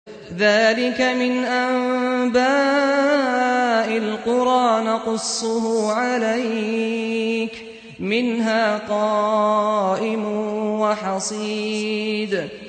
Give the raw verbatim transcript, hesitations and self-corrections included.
ذَلِكَ مِنْ أَنبَاءِ الْقُرَىٰ نَقُصُّهُ عَلَيْكَ ۖ مِنْهَا قَائِمٌ وَحَصِيدٌ